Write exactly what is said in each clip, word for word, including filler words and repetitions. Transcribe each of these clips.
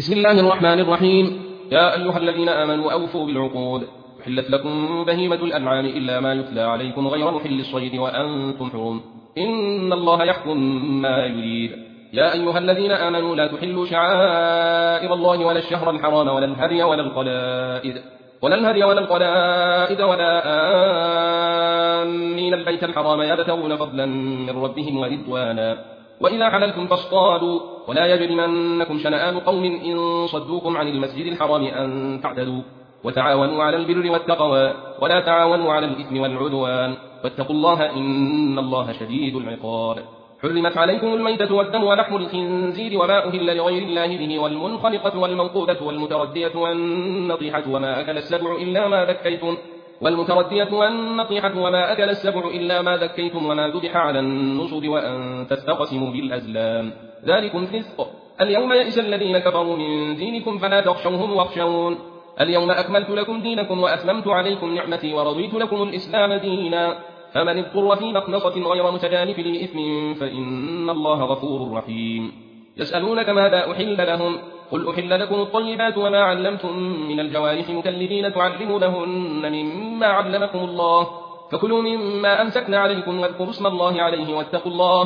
بسم الله الرحمن الرحيم. يا أيها الذين آمنوا أوفوا بالعقود. أحلت لكم بهيمة الأنعام إلا ما يتلى عليكم غير محل الصيد وأنتم حرم، إن الله يحكم ما يريد. يا أيها الذين آمنوا لا تحلوا شعائر الله ولا الشهر الحرام ولا الهدي ولا القلائد ولا الهدي ولا القلائد ولا آمين البيت الحرام يبتغون فضلا من ربهم ورضوانا. وإذا حللتم فاصطادوا ولا يجرمنكم شنآن قوم إن صدوكم عن المسجد الحرام أن تعتدوا، وتعاونوا على البر والتقوى ولا تعاونوا على الإثم والعدوان، واتقوا الله إن الله شديد العقاب. حرمت عليكم الميتة والدم ولحم الخنزير وما أهل لغير الله به والمنخنقة والموقوذة والمتردية والنطيحة وما أكل السبع إلا ما ذكيتم والمتردية والنطيحة وما أكل السبع إلا ما ذكيتم وما ذبح على النصب وأن تستقسموا بالأزلام، ذلكم فسق. اليوم يئس الذين كفروا من دينكم فلا تخشوهم واخشون. اليوم أكملت لكم دينكم وأتممت عليكم نعمتي ورضيت لكم الإسلام دينا، فمن اضطر في مخنصة غير متجانف لإثم فإن الله غفور رحيم. يسألونك ماذا أحل لهم، قل أحل لكم الطيبات وما علمتم من الجوارح مكلبين تعلمونهن مما علمكم الله، فكلوا مما أمسكن عليكم واذكروا اسم الله عليه واتقوا الله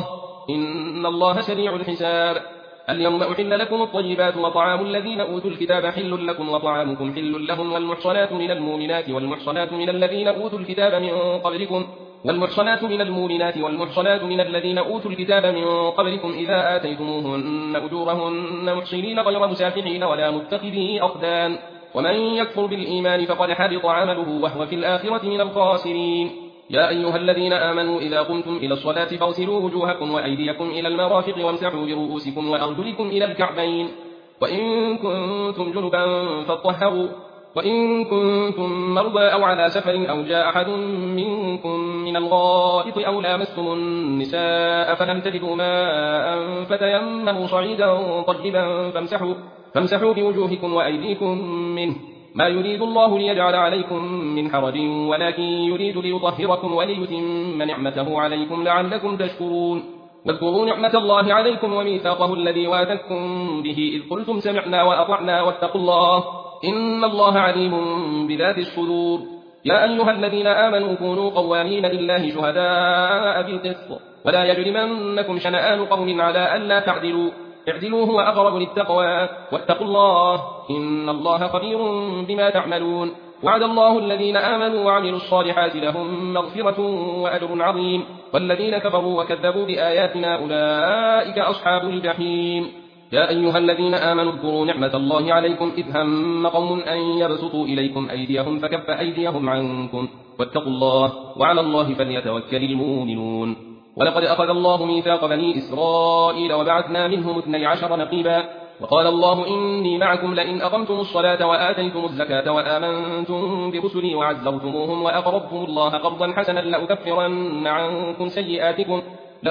إن الله سريع الحساب. اليوم أحل لكم الطيبات وطعام الذين أوتوا الكتاب حل لكم وطعامكم حل لهم، والمحصنات من المؤمنات والمحصنات من الذين أوتوا الكتاب من قبلكم والمحصنات من المؤمنات والمحصنات من الذين أوتوا الكتاب من قبلكم إذا آتيتموهن أجورهن محصنين غير مسافحين ولا متخذي أخدان، ومن يكفر بالإيمان فقد حبط عمله وهو في الآخرة من الخاسرين. يا أيها الذين آمنوا إذا قمتم إلى الصلاة فاغسلوا وجوهكم وأيديكم إلى المرافق وامسحوا برؤوسكم وأرجلكم إلى الكعبين، وإن كنتم جنبا فاطهروا، وإن كنتم مرضى أو على سفر أو جاء أحد منكم من الغائط أو لامستم النساء فلم تجدوا ماء فتيمموا صعيدا طيبا فامسحوا, فامسحوا بوجوهكم وأيديكم منه، ما يريد الله ليجعل عليكم من حرج ولكن يريد ليطهركم وليتم نعمته عليكم لعلكم تشكرون. واذكروا نعمة الله عليكم وميثاقه الذي واثقكم به إذ قلتم سمعنا وأطعنا واتقوا الله إن الله عليم بذات الصدور. يا أيها الذين آمنوا كونوا قوامين لله شهداء بالقسط ولا يجرمنكم شنآن قوم على ألا تعدلوا، اعدلوا هو أقرب للتقوى واتقوا الله إن الله خبير بما تعملون. وعد الله الذين آمنوا وعملوا الصالحات لهم مغفرة وأجر عظيم، والذين كفروا وكذبوا بآياتنا أولئك أصحاب الجحيم. يا أيها الذين آمنوا اذكروا نعمة الله عليكم إذ هم قوم أن يبسطوا إليكم أيديهم فكف أيديهم عنكم واتقوا الله وعلى الله فليتوكل المؤمنون. ولقد أخذ الله ميثاق بني إسرائيل وبعثنا منهم اثني عشر نقيبا، وقال الله إني معكم لئن أقمتم الصلاة وآتيتم الزكاة وآمنتم برسلي وعزرتموهم وأقرضتم الله قرضا حسنا لأكفرن عنكم سيئاتكم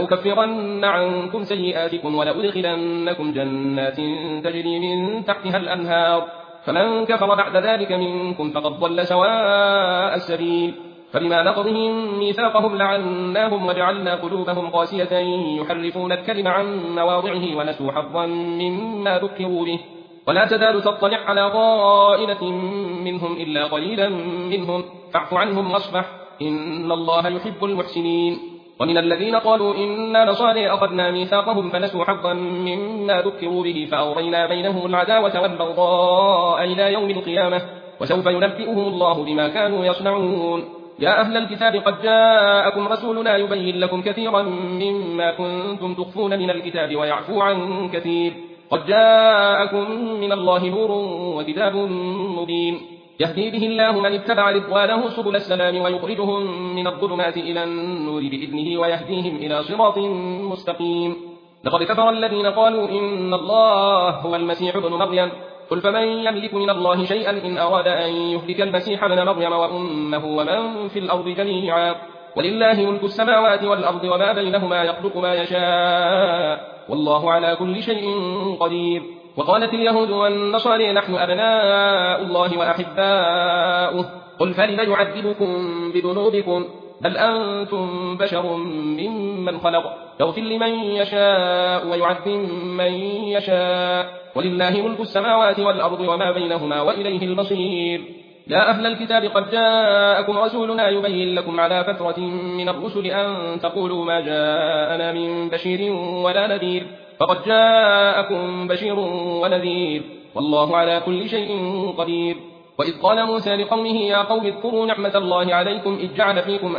لأكفرن عنكم سيئاتكم ولأدخلنكم جنات تجري من تحتها الأنهار، فمن كفر بعد ذلك منكم فقد ضل سواء السبيل. فبما نقضهم ميثاقهم لعناهم وجعلنا قلوبهم قاسية يحرفون الكلم عن مواضعه ونسوا حظا مما ذكروا به، ولا تزال تطلع على طائلة منهم إلا قليلا منهم فاعف عنهم واصفح إن الله يحب المحسنين. ومن الذين قالوا إنا نصارى أخذنا ميثاقهم فنسوا حظا مما ذكروا به فأغرينا بينهم العداوة والبغضاء إلى يوم القيامة وسوف ينبئهم الله بما كانوا يصنعون. يا أهل الكتاب قد جاءكم رسولنا يبين لكم كثيرا مما كنتم تخفون من الكتاب ويعفو عن كثير، قد جاءكم من الله نور وكتاب مبين يهدي به الله من اتبع رضوانه سبل السلام ويخرجهم من الظلمات إلى النور بإذنه ويهديهم إلى صراط مستقيم. لقد كفر الذين قالوا إن الله هو المسيح ابن مريم، قل فمن يملك من الله شيئا إن أراد أن يهلك المسيح ابن مريم وأمه ومن في الأرض جميعا، ولله ملك السماوات والأرض وما بينهما يخلق ما يشاء والله على كل شيء قدير. وقالت اليهود والنصارى نحن أبناء الله وأحباؤه، قل فلم يعذبكم بذنوبكم بل أنتم بشر ممن خلق يغفر لمن يشاء ويعذب من يشاء ولله ملك السماوات والأرض وما بينهما وإليه المصير. يا أهل الكتاب قد جاءكم رسولنا يبين لكم على فترة من الرسل أن تقولوا ما جاءنا من بشير ولا نذير، فقد جاءكم بشير ونذير والله على كل شيء قدير. وإذ قال موسى لقومه يا قوم اذكروا نعمة الله عليكم إذ جعل فيكم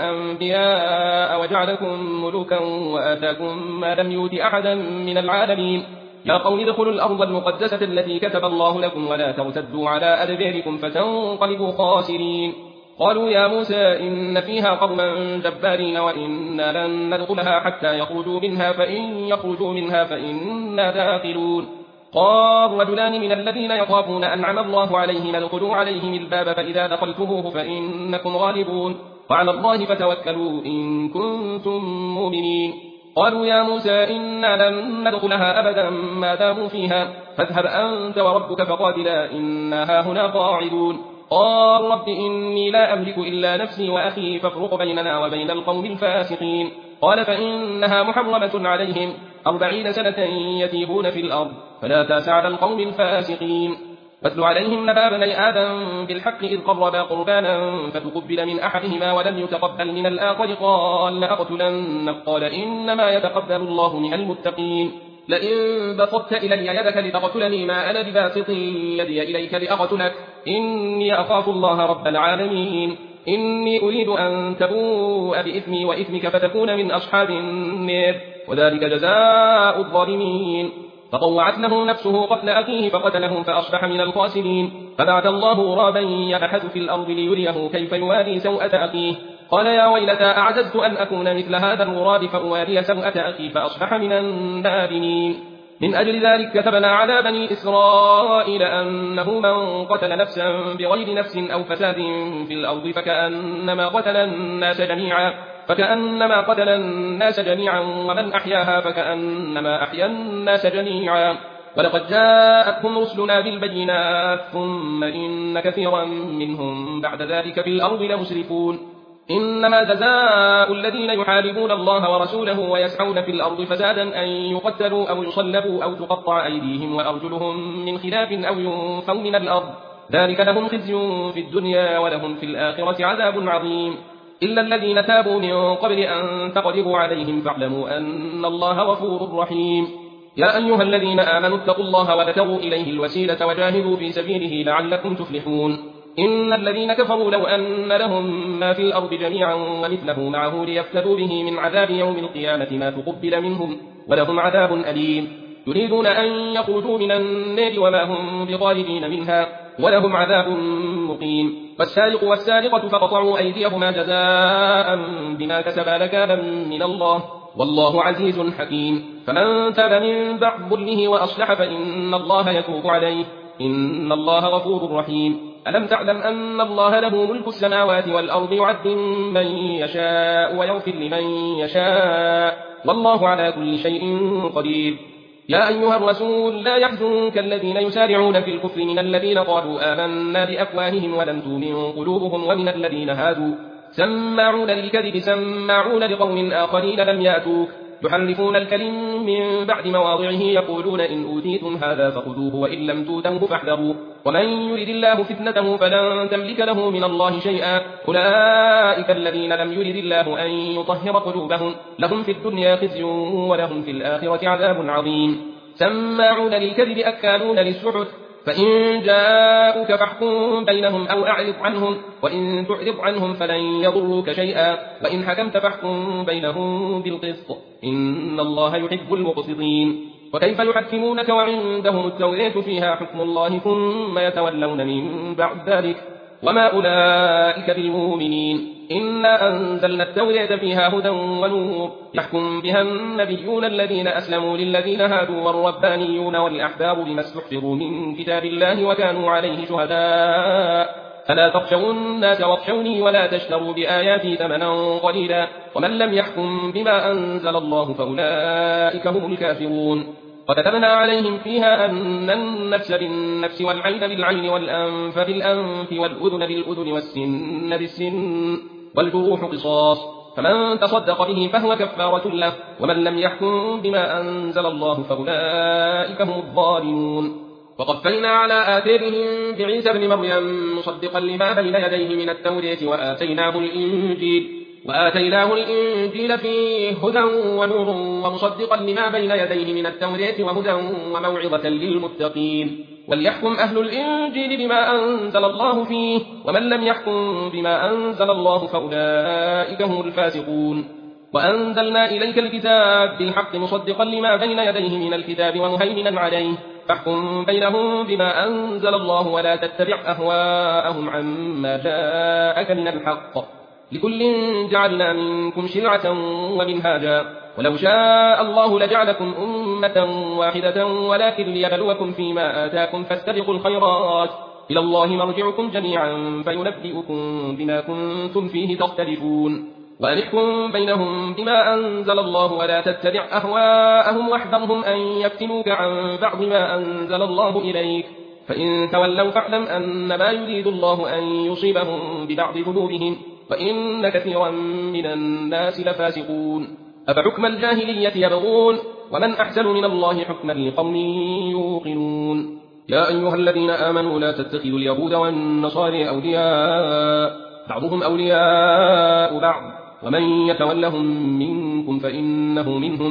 أنبياء وجعلكم ملوكا وآتاكم ما لم يؤت أحدا من العالمين. يا قوم ادخلوا الأرض المقدسة التي كتب الله لكم ولا ترتدوا على أدباركم فتنقلبوا خاسرين. قالوا يا موسى إن فيها قوما جبارين وإنا لن ندخلها حتى يخرجوا منها فإن يخرجوا منها فإنا داخلون. قال رجلان من الذين يخافون أنعم الله عليهم ادخلوا عليهم الباب فإذا دخلتموه فإنكم غالبون وعلى الله فتوكلوا إن كنتم مؤمنين. قالوا يا موسى إنا لن ندخلها أبدا ما داموا فيها فاذهب أنت وربك فقاتلا إنا هاهنا قاعدون. قال رب إني لا أملك إلا نفسي وأخي فافرق بيننا وبين القوم الفاسقين. قال فإنها محرمة عليهم أربعين سنة يتيهون في الأرض فلا تأس على القوم الفاسقين. واتل عليهم نبأ بني آدم بالحق إذ قربا قربانا فتقبل من أحدهما ولم يتقبل من الآخر قال لأقتلنك قال إنما يتقبل الله من المتقين. لئن بسطت إلي يدك لتقتلني ما أنا بباسط يدي إليك لأقتلك إني أخاف الله رب العالمين. إني أريد أن تبوء بإثمي وإثمك فتكون من أصحاب النار وذلك جزاء الظالمين. فطوعت له نفسه قتل أخيه فقتله فأصبح من الخاسرين. فبعث الله غرابا يبحث في الأرض ليريه كيف يواري سوءة أخيه قال يا ويلتى أعجزت أن أكون مثل هذا الغراب فأواري سوءة أخي فأصبح من النادمين. من أجل ذلك كتبنا على بني إسرائيل أنه من قتل نفسا بغير نفس أو فساد في الأرض فكأنما قتل الناس جميعا فكأنما قتل الناس جميعا ومن أحياها فكأنما أحيا الناس جميعا. ولقد جاءتهم رسلنا بالبينات ثم إن كثيرا منهم بعد ذلك في الأرض لمسرفون. إنما جزاء الذين يحاربون الله ورسوله ويسعون في الأرض فسادا أن يقتلوا أو يصلبوا أو تقطع أيديهم وأرجلهم من خلاف أو ينفوا من الأرض ذلك لهم خزي في الدنيا ولهم في الآخرة عذاب عظيم. إلا الذين تابوا من قبل أن تقدروا عليهم فاعلموا أن الله غفور رحيم. يا أيها الذين آمنوا اتقوا الله وابتغوا إليه الوسيلة وجاهدوا في سبيله لعلكم تفلحون. إن الذين كفروا لو أن لهم ما في الأرض جميعا ومثله معه ليفتدوا به من عذاب يوم القيامة ما تقبل منهم ولهم عذاب أليم. يريدون أن يخرجوا من النار وما هم بخارجين منها ولهم عذاب مقيم. والسارق والسارقة فقطعوا أيديهما جزاء بما كسبا نكالا من الله والله عزيز حكيم. فمن تاب من بعد ظلمه وأصلح فإن الله يتوب عليه إن الله غفور رحيم. ألم تعلم أن الله له ملك السماوات والأرض يعذب من يشاء ويغفر لمن يشاء والله على كل شيء قدير. يا أيها الرسول لا يحزنك الذين يسارعون في الكفر من الذين قالوا آمنا بأفواههم ولم تؤمن قلوبهم ومن الذين هادوا سماعون للكذب سماعون لقوم آخرين لم يأتوك يحرفون الكلم من بعد مواضعه يقولون إن أوتيتم هذا فخذوه وإن لم تؤتوه فاحذروا ومن يرد الله فتنته فلن تملك له من الله شيئا أولئك الذين لم يرد الله أن يطهر قلوبهم لهم في الدنيا خزي ولهم في الآخرة عذاب عظيم. سماعون للكذب أكالون للسحت فإن جاءوك فاحكم بينهم أو أعرض عنهم وإن تعرض عنهم فلن يضروك شيئا وإن حكمت فاحكم بينهم بالقسط إن الله يحب المقسطين. وكيف يحكمونك وعندهم التوراة فيها حكم الله ثم يتولون من بعد ذلك وما أولئك بالمؤمنين. إنا أنزلنا التوراة فيها هدى ونور يحكم بها النبيون الذين أسلموا للذين هادوا والربانيون والأحبار بما استحفظوا من كتاب الله وكانوا عليه شهداء فلا تخشوا الناس واخشوني ولا تشتروا بآياتي ثمنا قليلا ومن لم يحكم بما أنزل الله فأولئك هم الكافرون. وكتبنا عليهم فيها أن النفس بالنفس والعين بالعين والأنف بالأنف والأذن بالأذن والسن بالسن والجروح قصاص، فمن تصدق به فهو كفارة له، ومن لم يحكم بما أنزل الله فأولئك هم الظالمون. وقفينا على آثارهم بعيسى ابن مريم مصدقا لما بين يديه من التوراة وآتيناه الإنجيل وآتيناه الإنجيل فيه هدى ونور ومصدقا لما بين يديه من التوراة وهدى وموعظة للمتقين. وليحكم أهل الإنجيل بما أنزل الله فيه، ومن لم يحكم بما أنزل الله فأولئك هم الفاسقون. وأنزلنا إليك الكتاب بالحق مصدقا لما بين يديه من الكتاب ومهيمنا عليه، فاحكم بينهم بما أنزل الله ولا تتبع أهواءهم عما جاءك من الحق، لكل جعلنا منكم شرعة ومنهاجا، ولو شاء الله لجعلكم أمة واحدة ولكن ليبلوكم فيما آتاكم فاستبقوا الخيرات، إلى الله مرجعكم جميعا فينبئكم بما كنتم فيه تختلفون. وأنحكم بينهم بما أنزل الله ولا تتبع أهواءهم واحذرهم أن يفتنوك عن بعض ما أنزل الله إليك، فإن تولوا فاعلم أنما يريد الله أن يصيبهم ببعض ذنوبهم وإن كثيرا من الناس لفاسقون. أفحكم الجاهلية يبغون ومن أحسن من الله حكما لقوم يوقنون. يا أيها الذين آمنوا لا تتخذوا اليهود والنصارى أولياء بعضهم أولياء بعض ومن يتولهم منكم فإنه منهم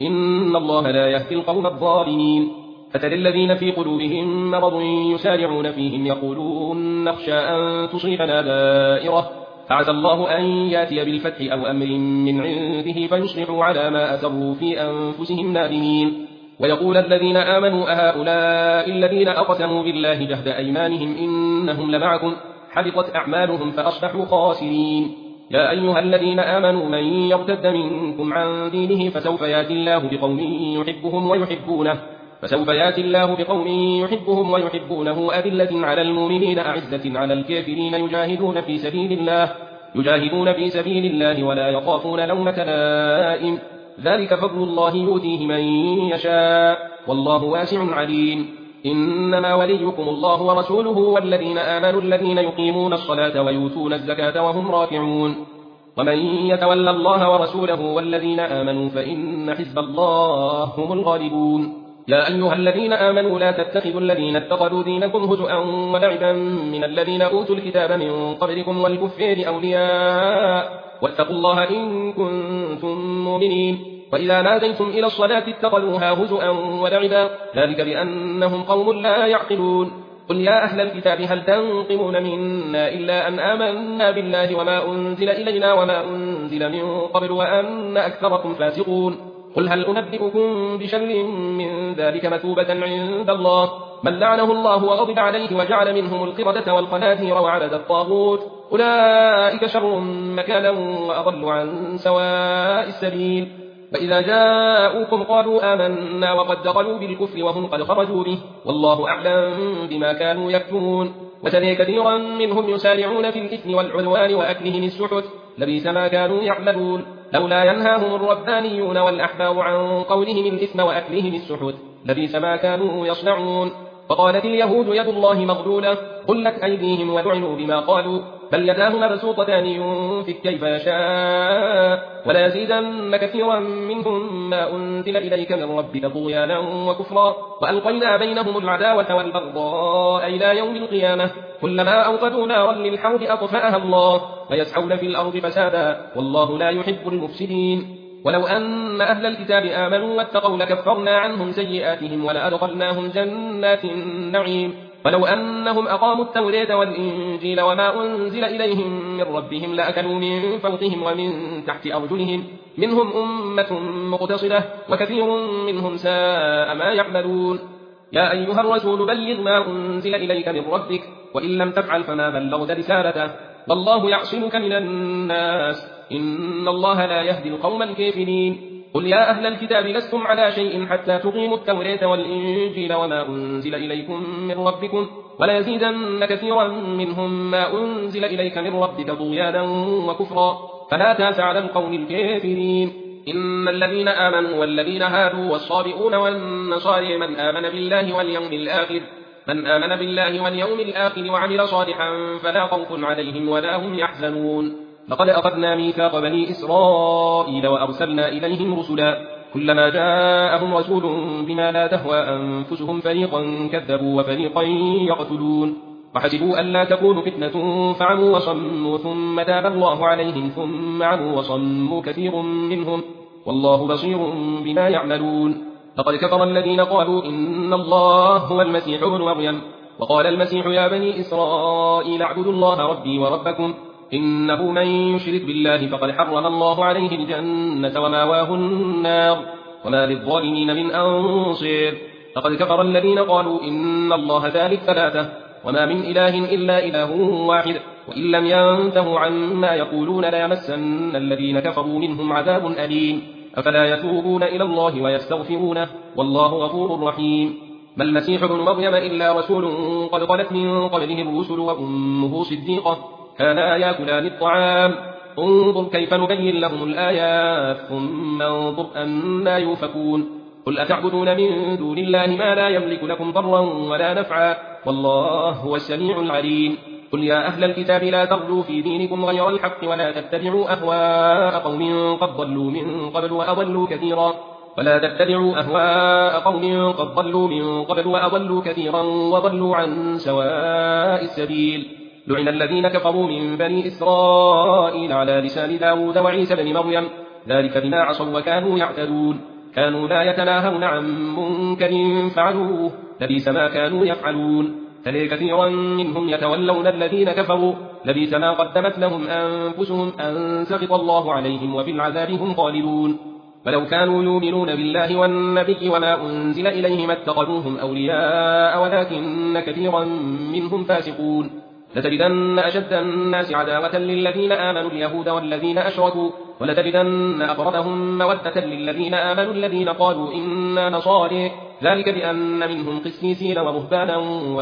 إن الله لا يهدي القوم الظالمين. فترى الذين في قلوبهم مرض يسارعون فيهم يقولون نخشى أن تصيبنا دائرة فعسى الله أن ياتي بالفتح أو أمر من عنده فيصبحوا على ما أسروا في أنفسهم نادمين. ويقول الذين آمنوا أهؤلاء الذين أقسموا بالله جهد أيمانهم إنهم لمعكم حبطت أعمالهم فأصبحوا خاسرين. يا أيها الذين آمنوا من يرتد منكم عن دينه فسوف ياتي الله بقوم يحبهم ويحبونه فسوف ياتي الله بقوم يحبهم ويحبونه أذلة على المؤمنين أعزة على الكافرين يجاهدون في سبيل الله يجاهدون في سبيل الله ولا يخافون لومة لائم، ذلك فضل الله يؤتيه من يشاء والله واسع عليم. إنما وليكم الله ورسوله والذين آمنوا الذين يقيمون الصلاة ويؤتون الزكاة وهم راكعون. ومن يتولى الله ورسوله والذين آمنوا فإن حزب الله هم الغالبون. يا أيها الذين آمنوا لا تتخذوا الذين اتخذوا دينكم هزءا ولعبا من الذين أوتوا الكتاب من قبلكم والكفار أولياء واتقوا الله إن كنتم مؤمنين. وإذا ناديتم إلى الصلاة اتخذوها هزءا ولعبا ذلك بأنهم قوم لا يعقلون. قل يا أهل الكتاب هل تنقمون منا إلا أن آمنا بالله وما أنزل إلينا وما أنزل من قبل وأن أكثركم فاسقون. قل هل أنبئكم بشر من ذلك مثوبة عند الله من لعنه الله وغضب عليه وجعل منهم القردة والخنازير وعبد الطاغوت أولئك شر مكانا وأضل عن سواء السبيل. فإذا جاءوكم قالوا آمنا وقد دخلوا بالكفر وهم قد خرجوا به والله أعلم بما كانوا يكتمون. وترى كثيرا منهم يسارعون في الإثم والعدوان وأكلهم السحت لبئس ما كانوا يعملون. لولا ينهاهم الربانيون والأحبار عن قولهم الإثم وأكلهم السحت لبئس ما كانوا يصنعون. فقالت اليهود يد الله مغلولة غلت أيديهم ولعنوا بما قالوا بل يداه مبسوطتان ينفق كيف يشاء وليزيدن كثيرا منهم ما أنزل إليك من ربك طغيانا وكفرا وألقينا بينهم العداوة والبغضاء إلى يوم القيامة كلما أوقدوا نارا للحرب أطفأها الله ويسعون في الأرض فسادا والله لا يحب المفسدين. ولو أن أهل الكتاب آمنوا واتقوا لكفرنا عنهم سيئاتهم ولأدخلناهم جنات النعيم. ولو أنهم أقاموا التوراة والإنجيل وما أنزل إليهم من ربهم لأكلوا من فوقهم ومن تحت أرجلهم منهم أمة مقتصدة وكثير منهم ساء ما يعملون. يا أيها الرسول بلغ ما أنزل إليك من ربك وإن لم تفعل فما بلغت رسالته والله يعصمك من الناس إن الله لا يهدي القوم الكافرين. قل يا أهل الكتاب لستم على شيء حتى تقيموا التوراة والإنجيل وما أنزل إليكم من ربكم ولا يزيدن كثيرا منهم ما أنزل إليك من ربك طغيانا وكفرا فلا تأس على القوم الكافرين. إن الذين آمنوا والذين هادوا والصابئون والنصارى من آمن بالله واليوم الآخر من آمن بالله واليوم الآخر وعمل صالحا فلا خوف عليهم ولا هم يحزنون. لقد أخذنا ميثاق بني إسرائيل وأرسلنا إليهم رسلا كلما جاءهم رسول بما لا تهوى أنفسهم فريقا كذبوا وفريقا يقتلون وحسبوا ألا تكون فتنة فعموا وصموا ثم تاب الله عليهم ثم عموا وصموا كثير منهم والله بصير بما يعملون لقد كفر الذين قالوا إن الله هو المسيح ابن مريم وقال المسيح يا بني إسرائيل اعبدوا الله ربي وربكم إنه من يشرك بالله فقد حرم الله عليه الجنة وماواه النار وما للظالمين من أنصير لقد كفر الذين قالوا إن الله ثالث ثلاثة وما من إله إلا إله واحد وإن لم ينتهوا عما يقولون ليمسن الذين كفروا منهم عذاب أليم أفلا يتوبون إلى الله ويستغفرونه والله غفور رحيم ما المسيح ابن مريم إلا رسول قد خلت من قبله الرسل وأمه صديقة كانا يأكلان الطعام انظر كيف نبين لهم الآيات ثم انظر أنا يؤفكون قل أتعبدون من دون الله ما لا يملك لكم ضرا ولا نفعا والله هو السميع العليم قل يا أهل الكتاب لا تغلوا في دينكم غير الحق ولا تتبعوا أهواء قوم قد ضلوا من قبل وأضلوا كثيرا ولا تتبعوا أهواء قوم قد ضلوا من قبل وأضلوا كثيرا وضلوا عن سواء السبيل لعن الذين كفروا من بني إسرائيل على لسان داود وعيسى بن مريم ذلك بما عصوا وكانوا يعتدون كانوا لا يتناهون عن منكر فعلوه لبئس ما كانوا يفعلون ترى كثيرا منهم يتولون الذين كفروا لبئس ما قدمت لهم أنفسهم أن سخط الله عليهم وفي العذاب هم خالدون ولو كانوا يؤمنون بالله والنبي وما أنزل إليهم اتخذوهم أولياء ولكن كثيرا منهم فاسقون لتجدن أشد الناس عداوة للذين آمنوا اليهود والذين أشركوا ولتجدن أقربهم مودة للذين آمنوا الذين قالوا إنا نصارى ذلك بأن منهم قسيسين ورهبانا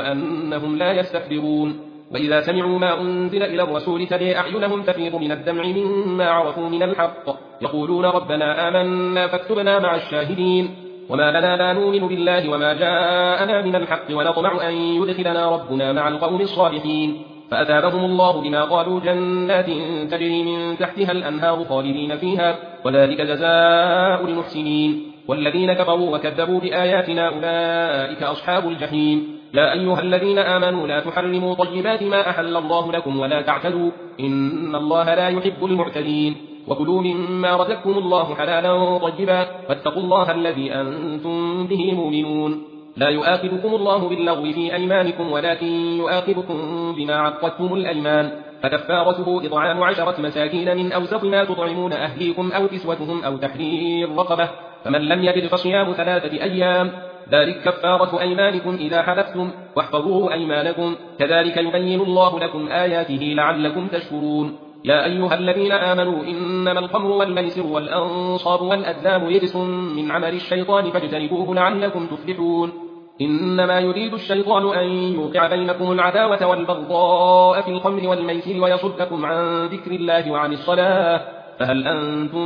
وأنهم لا يستكبرون وإذا سمعوا ما أنزل إلى الرسول ترى أعينهم تفيض من الدمع مما عرفوا من الحق يقولون ربنا آمنا فاكتبنا مع الشاهدين وما لنا لا نؤمن بالله وما جاءنا من الحق ونطمع أن يدخلنا ربنا مع القوم الصالحين فأثابهم الله بما قالوا جنات تجري من تحتها الأنهار خالدين فيها وذلك جزاء المحسنين والذين كفروا وكذبوا بآياتنا أولئك أصحاب الجحيم يا أيها الذين آمنوا لا تحرموا طيبات ما أحل الله لكم ولا تعتدوا إن الله لا يحب المعتدين وكلوا مما رزقكم الله حلالا طيبا واتقوا الله الذي أنتم به مؤمنون لا يؤاخذكم الله باللغو في أيمانكم ولكن يؤاخذكم بما عقدتم الأيمان فكفارته إطعام عشرة مساكين من أوسط ما تطعمون أهليكم أو كسوتهم أو تحرير رقبة فمن لم يجد فصيام ثلاثة أيام ذلك كفارة أيمانكم إذا حلفتم واحفظوا أيمانكم كذلك يبين الله لكم آياته لعلكم تشكرون يا أيها الذين آمنوا إنما الخمر والميسر والأنصاب والأزلام رجس من عمل الشيطان فاجتنبوه لعلكم تفلحون إنما يريد الشيطان أن يوقع بينكم العداوة والبغضاء في الخمر والميسر ويصدكم عن ذكر الله وعن الصلاة فهل أنتم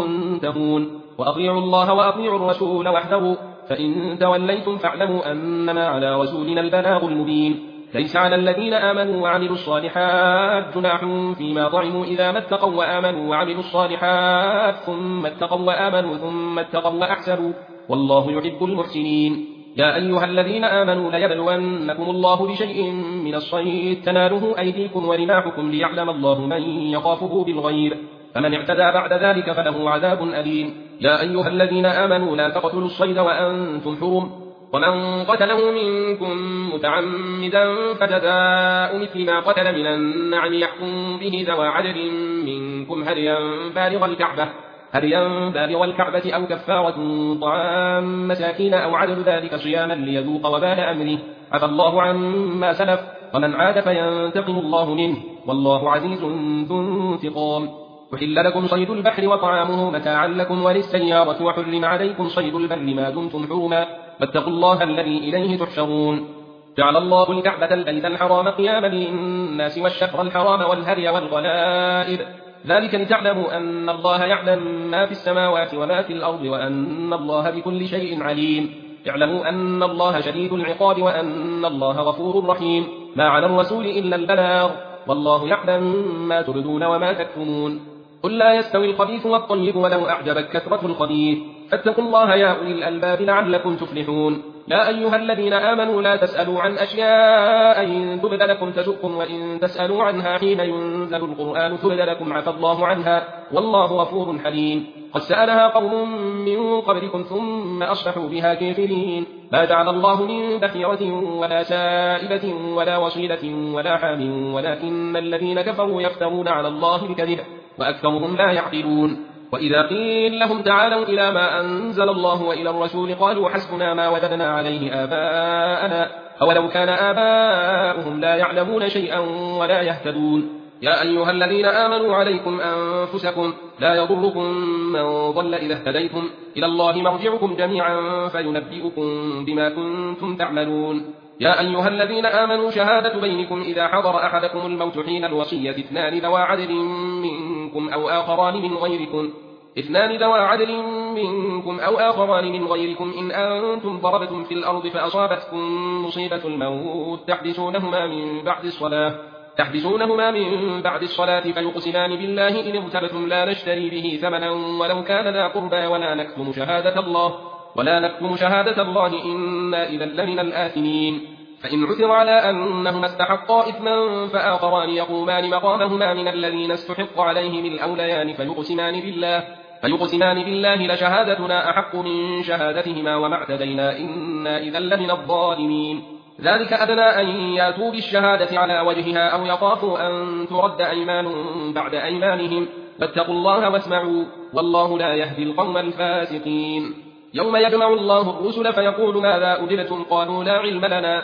منتهون وأطيعوا الله وأطيعوا الرسول واحذروا فإن توليتم فاعلموا أنما على رسولنا البلاغ المبين ليس على الذين آمنوا وعملوا الصالحات جناح فيما طعموا إذا ما اتقوا وآمنوا وعملوا الصالحات ثم اتقوا وآمنوا ثم اتقوا وأحسنوا والله يحب المحسنين يا أيها الذين آمنوا ليبلونكم الله بشيء من الصيد تناله أيديكم ورماحكم ليعلم الله من يخافه بالغيب فمن اعتدى بعد ذلك فله عذاب أليم يا أيها الذين آمنوا لا تقتلوا الصيد وأنتم حرم ومن قتله منكم متعمدا فجزاء مثل ما قتل من النعم يحكم به ذوى عدل منكم هديا بالغ الكعبة هديا بالغ الكعبة أو كفارة طعام مساكين أو عدل ذلك صياما ليذوق وبال أمره عفى الله عما سلف ومن عاد فينتقم الله منه والله عزيز ذو انتقام أحل لكم صيد البحر وطعامه متاعا لكم وللسيارة وحرم عليكم صيد البر ما دمتم حرما واتقوا الله الذي إليه تحشرون جعل الله الكعبة البيت الحرام قياما للناس والشهر الحرام والهدي والغلائب ذلك لتعلموا أن الله يعلم ما في السماوات وما في الأرض وأن الله بكل شيء عليم اعلموا أن الله شديد العقاب وأن الله غفور رحيم ما على الرسول إلا البلاغ والله يعلم ما تبدون وما تكتمون. قل لا يستوي الخبيث والطيب ولو أعجبك كثرة الخبيث فاتقوا الله يا أولي الألباب لعلكم تفلحون. يا أيها الذين آمنوا لا تسألوا عن أشياء إن تبد لكم تسؤكم وإن تسألوا عنها حين ينزل القرآن تبد لكم عفى الله عنها والله غفور حليم. قد سألها قوم من قبلكم ثم أصبحوا بها كافرين. ما جعل الله من بحيرة ولا سائبة ولا وصيلة ولا حام ولكن الذين كفروا يفترون على الله الكذب وأكثرهم لا يعقلون. وإذا قيل لهم تعالوا إلى ما أنزل الله وإلى الرسول قالوا حسبنا ما وجدنا عليه آباءنا أولو كان آباؤهم لا يعلمون شيئا ولا يهتدون. يا أيها الذين آمنوا عليكم أنفسكم لا يضركم من ضل إذا اهتديتم إلى الله مرجعكم جميعا فينبئكم بما كنتم تعملون. يا أيها الذين آمنوا شهادة بينكم إذا حضر أحدكم الموت حين الوصية اثنان ذوى عدل منكم أو آخران من غيركم اثنان ذوى عدل منكم أو آخران من غيركم إن أنتم ضربتم في الأرض فأصابتكم مصيبة الموت تحبسونهما من بعد الصلاة تحبسونهما من بعد الصلاة فيقسمان بالله إن ارتبتم لا نشتري به ثمنا ولو كان ذا قربى ولا نكتم شهادة الله ولا نكتم شهادة الله إنا إذا لمن الآثمين. فإن عثر على أنهما استحقا إثما فآخران يقومان مقامهما من الذين استحق عليهم الأوليان فيقسمان بالله فيقسمان بالله لشهادتنا أحق من شهادتهما وما اعتدينا إنا إذا لمن الظالمين. ذلك أدنى أن ياتوا بالشهادة على وجهها أو يخافوا أن ترد أيمان بعد أيمانهم فاتقوا الله واسمعوا والله لا يهدي القوم الفاسقين. يوم يجمع الله الرسل فيقول ماذا أجبتم قالوا لا علم لنا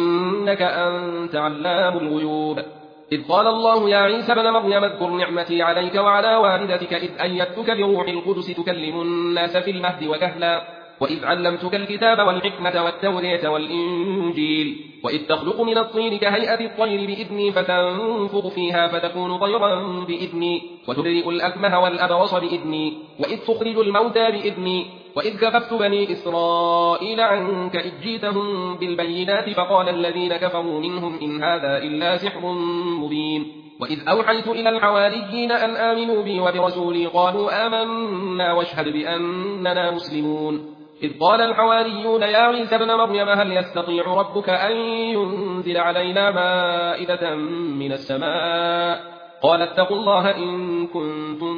إنك أنت علام الغيوب. إذ قال الله يا عيسى ابن مريم اذكر نعمتي عليك وعلى والدتك إذ أيدتك بروح القدس تكلم الناس في المهد وكهلا وإذ علمتك الكتاب والحكمة والتوراة والإنجيل وإذ تخلق من الطين كهيئة الطير بإذني فتنفض فيها فتكون طيرا بإذني وتبرئ الأكمه والأبرص بإذني وإذ تخرج الموتى بإذني وإذ كففت بني إسرائيل عنك إذ جئتهم بالبينات فقال الذين كفروا منهم إن هذا إلا سحر مبين. وإذ أوحيت إلى الحواريين أن آمنوا بي وبرسولي قالوا آمنا واشهد بأننا مسلمون. إذ قال الحواريون يا عيسى ابن مريم هل يستطيع ربك أن ينزل علينا مائدة من السماء قال اتقوا الله إن كنتم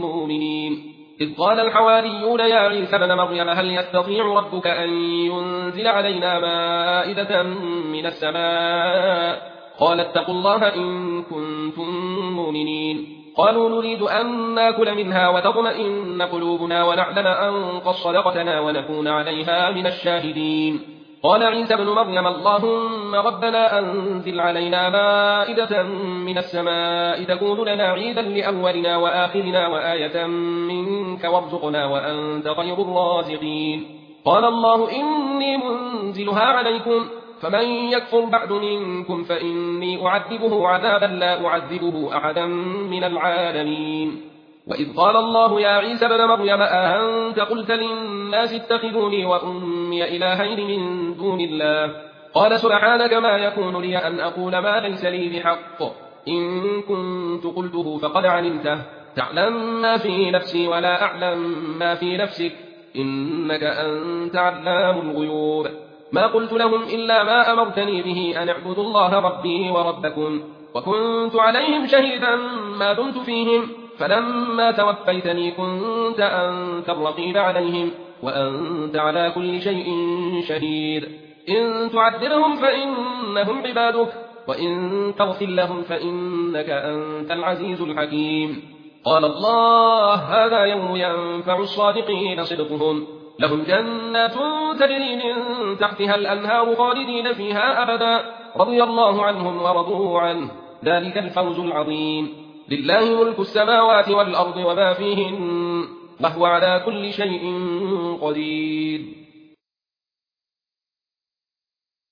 مؤمنين. إذ قال الحواريون يا عيسى ابن مريم هل يستطيع ربك أن ينزل علينا مائدة من السماء قال اتقوا الله إن كنتم مؤمنين. قالوا نريد أن ناكل منها وتطمئن قلوبنا ونعلم أن قد صدقتنا ونكون عليها من الشاهدين. قال عيسى ابن مريم اللهم ربنا أنزل علينا مائدة من السماء تكون لنا عيدا لأولنا وآخرنا وآية منك وارزقنا وأنت خير الرازقين. قال الله إني منزلها عليكم فمن يكفر بعد منكم فإني أعذبه عذابا لا أعذبه أحدا من العالمين. وإذ قال الله يا عيسى ابن مريم أأنت قلت للناس اتخذوني وأمي إلهين من دون الله قال سبحانك ما يكون لي أن أقول ما ليس لي بحق إن كنت قلته فقد علمته تعلم ما في نفسي ولا أعلم ما في نفسك إنك أنت علام الغيوب. ما قلت لهم إلا ما أمرتني به أن اعبدوا الله ربي وربكم وكنت عليهم شهيدا ما دمت فيهم فلما توفيتني كنت أنت الرقيب عليهم وأنت على كل شيء شهيد. إن تعذبهم فإنهم عبادك وإن تغفر لهم فإنك أنت العزيز الحكيم. قال الله هذا يوم ينفع الصادقين صدقهم لهم جنات تجري من تحتها الأنهار خالدين فيها أبدا رضي الله عنهم ورضوا عنه ذلك الفوز العظيم. لله ملك السماوات والأرض وما فيهن وهو على كل شيء قدير.